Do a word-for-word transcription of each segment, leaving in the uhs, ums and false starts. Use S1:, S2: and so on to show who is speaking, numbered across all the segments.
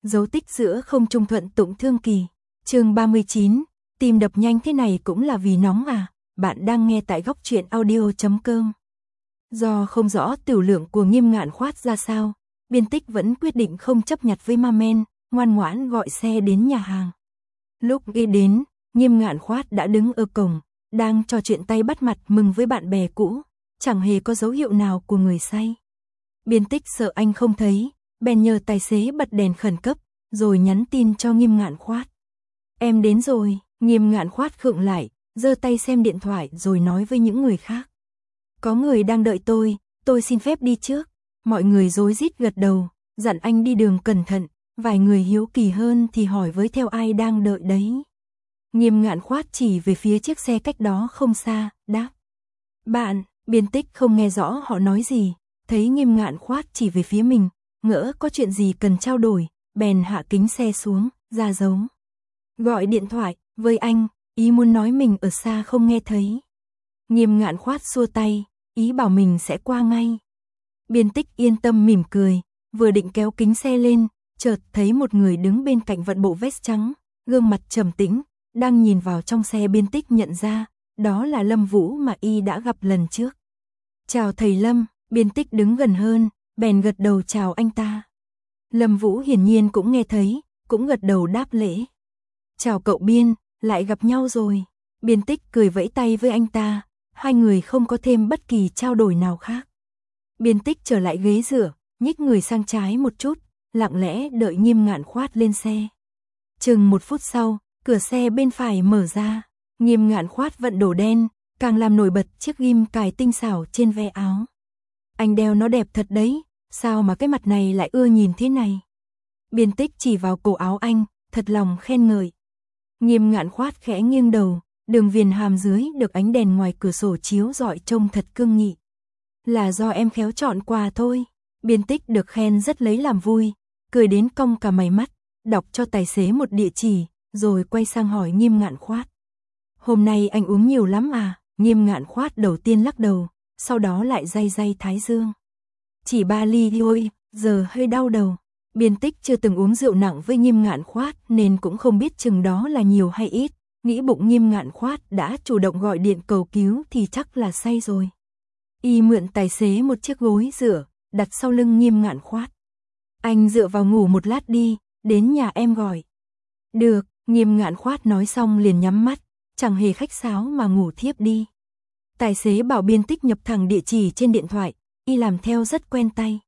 S1: Dấu tích giữa không trung thuận tụng thương kỳ. Chương ba mươi chín, tim đập nhanh thế này cũng là vì nóng à? Bạn đang nghe tại góc truyện audio chấm com. Do không rõ tiểu lượng của Nghiêm Ngạn Khoát ra sao, Biên Tích vẫn quyết định không chấp nhặt với ma men, ngoan ngoãn gọi xe đến nhà hàng. Lúc đi đến, Nghiêm Ngạn Khoát đã đứng ở cổng, đang trò chuyện tay bắt mặt mừng với bạn bè cũ, chẳng hề có dấu hiệu nào của người say. Biên Tích sợ anh không thấy, bèn nhờ tài xế bật đèn khẩn cấp, rồi nhắn tin cho Nghiêm Ngạn Khoát. Em đến rồi. Nghiêm Ngạn Khoát khựng lại, giơ tay xem điện thoại rồi nói với những người khác. Có người đang đợi tôi, tôi xin phép đi trước. Mọi người rối rít gật đầu, dặn anh đi đường cẩn thận, vài người hiếu kỳ hơn thì hỏi với theo ai đang đợi đấy. Nghiêm Ngạn Khoát chỉ về phía chiếc xe cách đó không xa, đáp. Bạn. Biên Tích không nghe rõ họ nói gì, thấy Nghiêm Ngạn Khoát chỉ về phía mình, ngỡ có chuyện gì cần trao đổi, bèn hạ kính xe xuống, ra dấu. Gọi điện thoại với anh, ý muốn nói mình ở xa không nghe thấy. Nghiêm Ngạn Khoát xua tay, ý bảo mình sẽ qua ngay. Biên Tích yên tâm mỉm cười, vừa định kéo kính xe lên, chợt thấy một người đứng bên cạnh vận bộ vest trắng, gương mặt trầm tĩnh, đang nhìn vào trong xe. Biên Tích nhận ra, đó là Lâm Vũ mà y đã gặp lần trước. Chào thầy Lâm. Biên Tích đứng gần hơn, bèn gật đầu chào anh ta. Lâm Vũ hiển nhiên cũng nghe thấy, cũng gật đầu đáp lễ. Chào cậu Biên, lại gặp nhau rồi. Biên Tích cười vẫy tay với anh ta, hai người không có thêm bất kỳ trao đổi nào khác. Biên Tích trở lại ghế dựa, nhích người sang trái một chút, lặng lẽ đợi Nghiêm Ngạn Khoát lên xe. Chừng một phút sau, cửa xe bên phải mở ra, Nghiêm Ngạn Khoát vận đồ đen, càng làm nổi bật chiếc ghim cài tinh xảo trên ve áo. Anh đeo nó đẹp thật đấy, sao mà cái mặt này lại ưa nhìn thế này? Biên Tích chỉ vào cổ áo anh, thật lòng khen ngợi. Nghiêm Ngạn Khoát khẽ nghiêng đầu, đường viền hàm dưới được ánh đèn ngoài cửa sổ chiếu rọi trông thật cương nghị. Là do em khéo chọn quà thôi. Biên Tích được khen rất lấy làm vui, cười đến cong cả mày mắt, đọc cho tài xế một địa chỉ, rồi quay sang hỏi Nghiêm Ngạn Khoát. Hôm nay anh uống nhiều lắm à? Nghiêm Ngạn Khoát đầu tiên lắc đầu, sau đó lại day day thái dương. Chỉ ba ly thôi, giờ hơi đau đầu. Biên Tích chưa từng uống rượu nặng với Nghiêm Ngạn Khoát nên cũng không biết chừng đó là nhiều hay ít, nghĩ bụng Nghiêm Ngạn Khoát đã chủ động gọi điện cầu cứu thì chắc là say rồi. Y mượn tài xế một chiếc gối dựa, đặt sau lưng Nghiêm Ngạn Khoát. Anh dựa vào ngủ một lát đi, đến nhà em gọi. Được. Nghiêm Ngạn Khoát nói xong liền nhắm mắt, chẳng hề khách sáo mà ngủ thiếp đi. Tài xế bảo Biên Tích nhập thẳng địa chỉ trên điện thoại, y làm theo rất quen tay.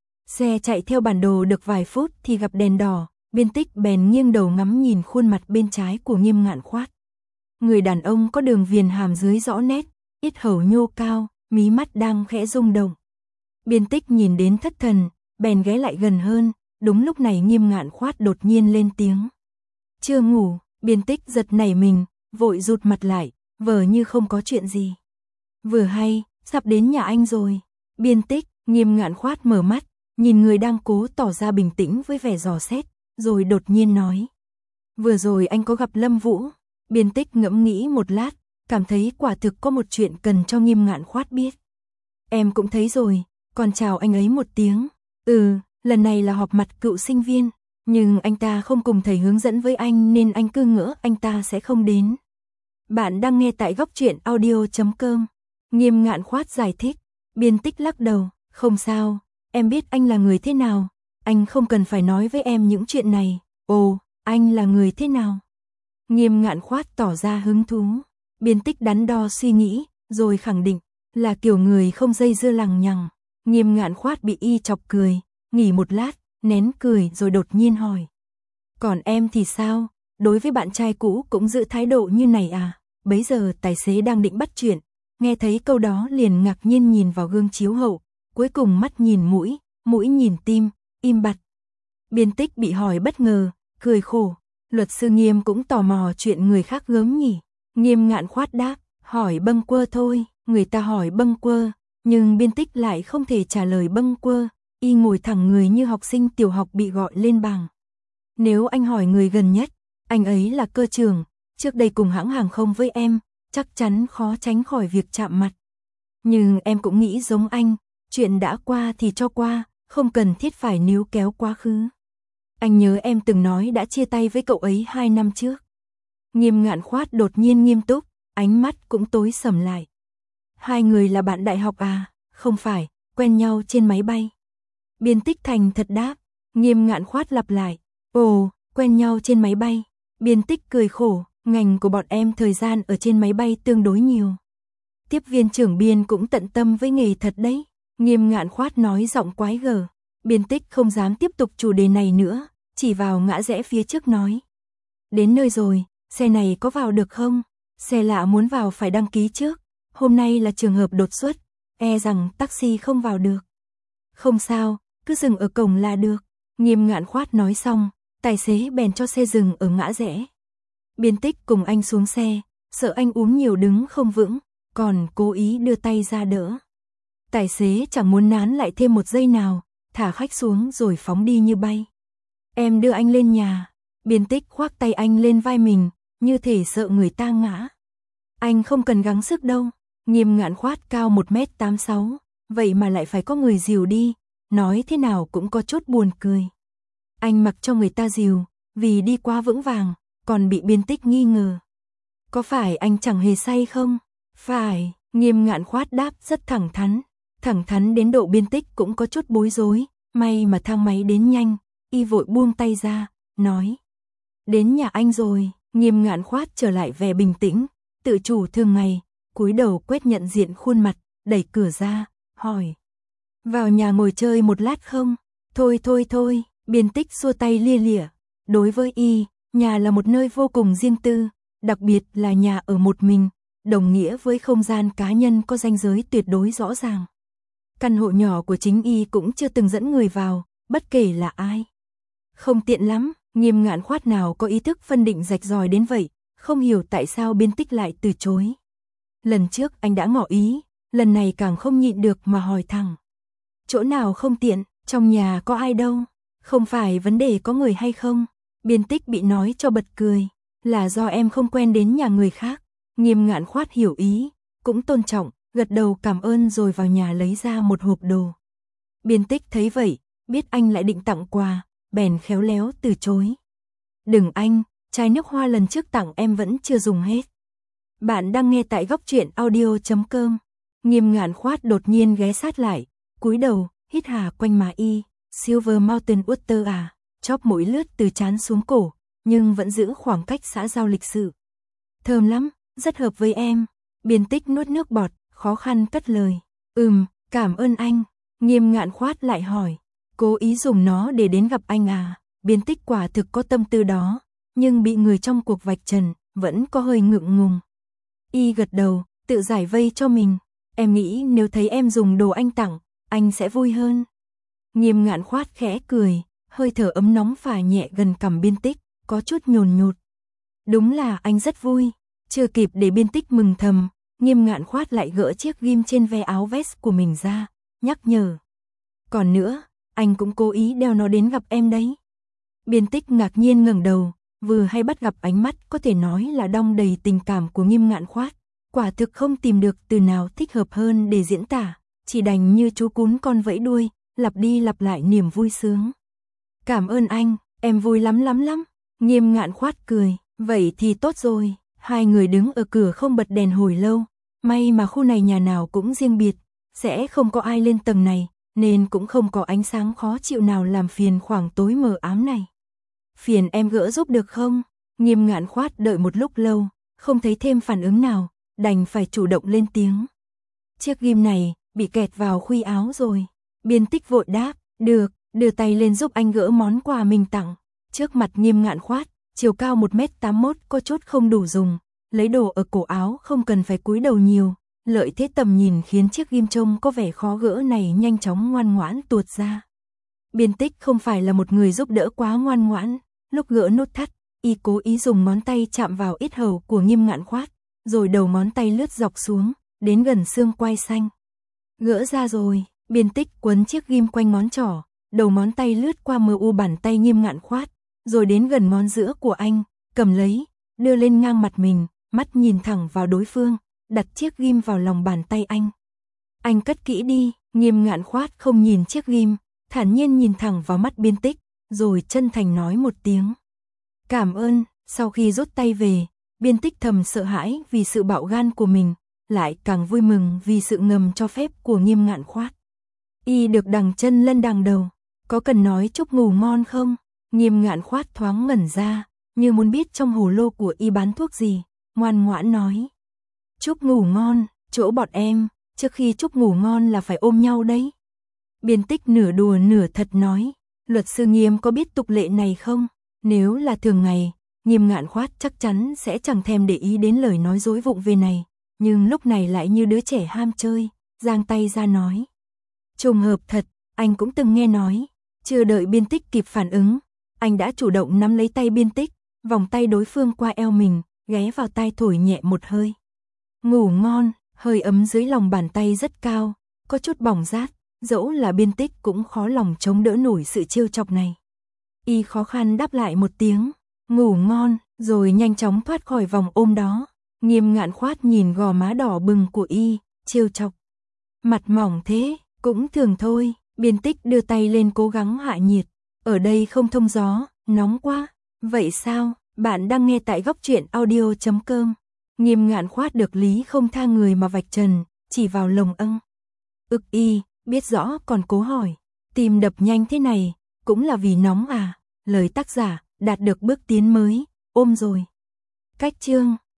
S1: Xe chạy theo bản đồ được vài phút thì gặp đèn đỏ, Biên Tích bèn nghiêng đầu ngắm nhìn khuôn mặt bên trái của Nghiêm Ngạn Khoát. Người đàn ông có đường viền hàm dưới rõ nét, yết hầu nhô cao, mí mắt đang khẽ rung động. Biên Tích nhìn đến thất thần, bèn ghé lại gần hơn, đúng lúc này Nghiêm Ngạn Khoát đột nhiên lên tiếng. Chưa ngủ. Biên Tích giật nảy mình, vội rụt mặt lại, vờ như không có chuyện gì. Vừa hay, sắp đến nhà anh rồi. Biên Tích. Nghiêm Ngạn Khoát mở mắt, nhìn người đang cố tỏ ra bình tĩnh với vẻ dò xét, rồi đột nhiên nói. Vừa rồi anh có gặp Lâm Vũ. Biên Tích ngẫm nghĩ một lát, cảm thấy quả thực có một chuyện cần cho Nghiêm Ngạn Khoát biết. Em cũng thấy rồi, còn chào anh ấy một tiếng. Ừ, lần này là họp mặt cựu sinh viên, nhưng anh ta không cùng thầy hướng dẫn với anh nên anh cứ ngỡ anh ta sẽ không đến. Bạn đang nghe tại góc truyện audio chấm com. Nghiêm Ngạn Khoát giải thích. Biên Tích lắc đầu. Không sao, em biết anh là người thế nào, anh không cần phải nói với em những chuyện này. Ồ, anh là người thế nào? Nghiêm Ngạn Khoát tỏ ra hứng thú. Biên Tích đắn đo suy nghĩ, rồi khẳng định, là kiểu người không dây dưa lằng nhằng. Nghiêm Ngạn Khoát bị y chọc cười, nghỉ một lát, nén cười rồi đột nhiên hỏi. Còn em thì sao? Đối với bạn trai cũ cũng giữ thái độ như này à? Bấy giờ tài xế đang định bắt chuyện, nghe thấy câu đó liền ngạc nhiên nhìn vào gương chiếu hậu, cuối cùng mắt nhìn mũi, mũi nhìn tim, im bặt. Biên Tích bị hỏi bất ngờ, cười khổ. Luật sư Nghiêm cũng tò mò chuyện người khác gớm nhỉ. Nghiêm Ngạn Khoát đáp, hỏi bâng quơ thôi. Người ta hỏi bâng quơ, nhưng Biên Tích lại không thể trả lời bâng quơ. Y ngồi thẳng người như học sinh tiểu học bị gọi lên bảng. Nếu anh hỏi người gần nhất, anh ấy là cơ trưởng, trước đây cùng hãng hàng không với em, chắc chắn khó tránh khỏi việc chạm mặt. Nhưng em cũng nghĩ giống anh, chuyện đã qua thì cho qua, không cần thiết phải níu kéo quá khứ. Anh nhớ em từng nói đã chia tay với cậu ấy hai năm trước. Nghiêm Ngạn Khoát đột nhiên nghiêm túc, ánh mắt cũng tối sầm lại. Hai người là bạn đại học à? Không phải, quen nhau trên máy bay. Biên Tích thành thật đáp. Nghiêm Ngạn Khoát lặp lại. Ồ, quen nhau trên máy bay. Biên Tích cười khổ, ngành của bọn em thời gian ở trên máy bay tương đối nhiều. Tiếp viên trưởng Biên cũng tận tâm với nghề thật đấy. Nghiêm Ngạn Khoát nói giọng quái gở. Biên Tích không dám tiếp tục chủ đề này nữa, chỉ vào ngã rẽ phía trước nói. Đến nơi rồi, xe này có vào được không? Xe lạ muốn vào phải đăng ký trước. Hôm nay là trường hợp đột xuất, e rằng taxi không vào được. Không sao, cứ dừng ở cổng là được. Nghiêm Ngạn Khoát nói xong, tài xế bèn cho xe dừng ở ngã rẽ. Biên Tích cùng anh xuống xe, sợ anh uống nhiều đứng không vững, còn cố ý đưa tay ra đỡ. Tài xế chẳng muốn nán lại thêm một giây nào, thả khách xuống rồi phóng đi như bay. Em đưa anh lên nhà. Biên Tích khoác tay anh lên vai mình, như thể sợ người ta ngã. Anh không cần gắng sức đâu. Nghiêm Ngạn Khoát cao một mét tám mươi sáu, vậy mà lại phải có người dìu đi, nói thế nào cũng có chút buồn cười. Anh mặc cho người ta dìu, vì đi quá vững vàng, còn bị Biên Tích nghi ngờ. Có phải anh chẳng hề say không? Phải, Nghiêm Ngạn Khoát đáp rất thẳng thắn. Thẳng thắn đến độ Biên Tích cũng có chút bối rối, may mà thang máy đến nhanh, y vội buông tay ra, nói. Đến nhà anh rồi. Nghiêm Ngạn Khoát trở lại vẻ bình tĩnh, tự chủ thường ngày, cúi đầu quét nhận diện khuôn mặt, đẩy cửa ra, hỏi. Vào nhà ngồi chơi một lát không? Thôi thôi thôi, Biên Tích xua tay lia lịa. Đối với y, nhà là một nơi vô cùng riêng tư, đặc biệt là nhà ở một mình, đồng nghĩa với không gian cá nhân có ranh giới tuyệt đối rõ ràng. Căn hộ nhỏ của chính y cũng chưa từng dẫn người vào, bất kể là ai. Không tiện lắm. Nghiêm Ngạn Khoát nào có ý thức phân định rạch ròi đến vậy, không hiểu tại sao Biên Tích lại từ chối. Lần trước anh đã ngỏ ý, lần này càng không nhịn được mà hỏi thẳng. Chỗ nào không tiện, trong nhà có ai đâu, không phải vấn đề có người hay không. Biên Tích bị nói cho bật cười, là do em không quen đến nhà người khác. Nghiêm Ngạn Khoát hiểu ý, cũng tôn trọng, gật đầu cảm ơn rồi vào nhà lấy ra một hộp đồ. Biên Tích thấy vậy, biết anh lại định tặng quà, bèn khéo léo từ chối. Đừng anh, chai nước hoa lần trước tặng em vẫn chưa dùng hết. Bạn đang nghe tại góc truyện audio chấm com. Nghiêm Ngạn Khoát đột nhiên ghé sát lại, cúi đầu, hít hà quanh má y. Silver Mountain Water à, chóp mũi lướt từ trán xuống cổ, nhưng vẫn giữ khoảng cách xã giao lịch sự. Thơm lắm, rất hợp với em. Biên Tích nuốt nước bọt, khó khăn cất lời. Ừm, cảm ơn anh. Nghiêm Ngạn Khoát lại hỏi. Cố ý dùng nó để đến gặp anh à? Biên Tích quả thực có tâm tư đó, nhưng bị người trong cuộc vạch trần, vẫn có hơi ngượng ngùng. Y gật đầu, tự giải vây cho mình. Em nghĩ nếu thấy em dùng đồ anh tặng, anh sẽ vui hơn. Nghiêm Ngạn Khoát khẽ cười, hơi thở ấm nóng phả nhẹ gần cằm Biên Tích, có chút nhồn nhột. Đúng là anh rất vui. Chưa kịp để Biên Tích mừng thầm, Nghiêm Ngạn Khoát lại gỡ chiếc ghim trên ve áo vest của mình ra, nhắc nhở. Còn nữa, anh cũng cố ý đeo nó đến gặp em đấy. Biên Tích ngạc nhiên ngẩng đầu, vừa hay bắt gặp ánh mắt có thể nói là đong đầy tình cảm của Nghiêm Ngạn Khoát. Quả thực không tìm được từ nào thích hợp hơn để diễn tả, chỉ đành như chú cún con vẫy đuôi, lặp đi lặp lại niềm vui sướng. Cảm ơn anh, em vui lắm lắm lắm. Nghiêm Ngạn Khoát cười, vậy thì tốt rồi. Hai người đứng ở cửa không bật đèn hồi lâu, may mà khu này nhà nào cũng riêng biệt, sẽ không có ai lên tầng này, nên cũng không có ánh sáng khó chịu nào làm phiền khoảng tối mờ ám này. Phiền em gỡ giúp được không? Nghiêm Ngạn Khoát đợi một lúc lâu, không thấy thêm phản ứng nào, đành phải chủ động lên tiếng. Chiếc ghim này, bị kẹt vào khuy áo rồi. Biên Tích vội đáp, được, đưa tay lên giúp anh gỡ món quà mình tặng. Trước mặt Nghiêm Ngạn Khoát, chiều cao một mét tám mươi mốt có chút không đủ dùng, lấy đồ ở cổ áo không cần phải cúi đầu nhiều. Lợi thế tầm nhìn khiến chiếc ghim trông có vẻ khó gỡ này nhanh chóng ngoan ngoãn tuột ra. Biên Tích không phải là một người giúp đỡ quá ngoan ngoãn, lúc gỡ nút thắt, y cố ý dùng ngón tay chạm vào yết hầu của Nghiêm Ngạn Khoát, rồi đầu ngón tay lướt dọc xuống, đến gần xương quai xanh. Gỡ ra rồi, Biên Tích quấn chiếc ghim quanh ngón trỏ, đầu ngón tay lướt qua mờ u bàn tay Nghiêm Ngạn Khoát, rồi đến gần ngón giữa của anh, cầm lấy, đưa lên ngang mặt mình, mắt nhìn thẳng vào đối phương, đặt chiếc ghim vào lòng bàn tay anh. Anh cất kỹ đi. Nghiêm Ngạn Khoát không nhìn chiếc ghim, thản nhiên nhìn thẳng vào mắt Biên Tích, rồi chân thành nói một tiếng. Cảm ơn, sau khi rút tay về, Biên Tích thầm sợ hãi vì sự bạo gan của mình, lại càng vui mừng vì sự ngầm cho phép của Nghiêm Ngạn Khoát. Y được đằng chân lên đằng đầu, có cần nói chúc ngủ ngon không? Nghiêm Ngạn Khoát thoáng ngẩn ra, như muốn biết trong hồ lô của Y bán thuốc gì, ngoan ngoãn nói. Chúc ngủ ngon, chỗ bọn em, trước khi chúc ngủ ngon là phải ôm nhau đấy. Biên Tích nửa đùa nửa thật nói, luật sư Nghiêm có biết tục lệ này không? Nếu là thường ngày, Nghiêm Ngạn Khoát chắc chắn sẽ chẳng thèm để ý đến lời nói dối vụng về này, nhưng lúc này lại như đứa trẻ ham chơi, giang tay ra nói. Trùng hợp thật, anh cũng từng nghe nói. Chưa đợi Biên Tích kịp phản ứng, anh đã chủ động nắm lấy tay Biên Tích, vòng tay đối phương qua eo mình, ghé vào tai thổi nhẹ một hơi. Ngủ ngon, hơi ấm dưới lòng bàn tay rất cao, có chút bỏng rát, dẫu là Biên Tích cũng khó lòng chống đỡ nổi sự trêu chọc này. Y khó khăn đáp lại một tiếng, ngủ ngon, rồi nhanh chóng thoát khỏi vòng ôm đó. Nghiêm Ngạn Khoát nhìn gò má đỏ bừng của Y, trêu chọc. Mặt mỏng thế, cũng thường thôi. Biên Tích đưa tay lên cố gắng hạ nhiệt. Ở đây không thông gió, nóng quá. Vậy sao, bạn đang nghe tại góc truyện audio chấm com. Nghiêm Ngạn Khoát được lý không tha người mà vạch trần, chỉ vào lồng âng. Ực Y, biết rõ còn cố hỏi. Tim đập nhanh thế này, cũng là vì nóng à? Lời tác giả, đạt được bước tiến mới, ôm rồi. Cách chương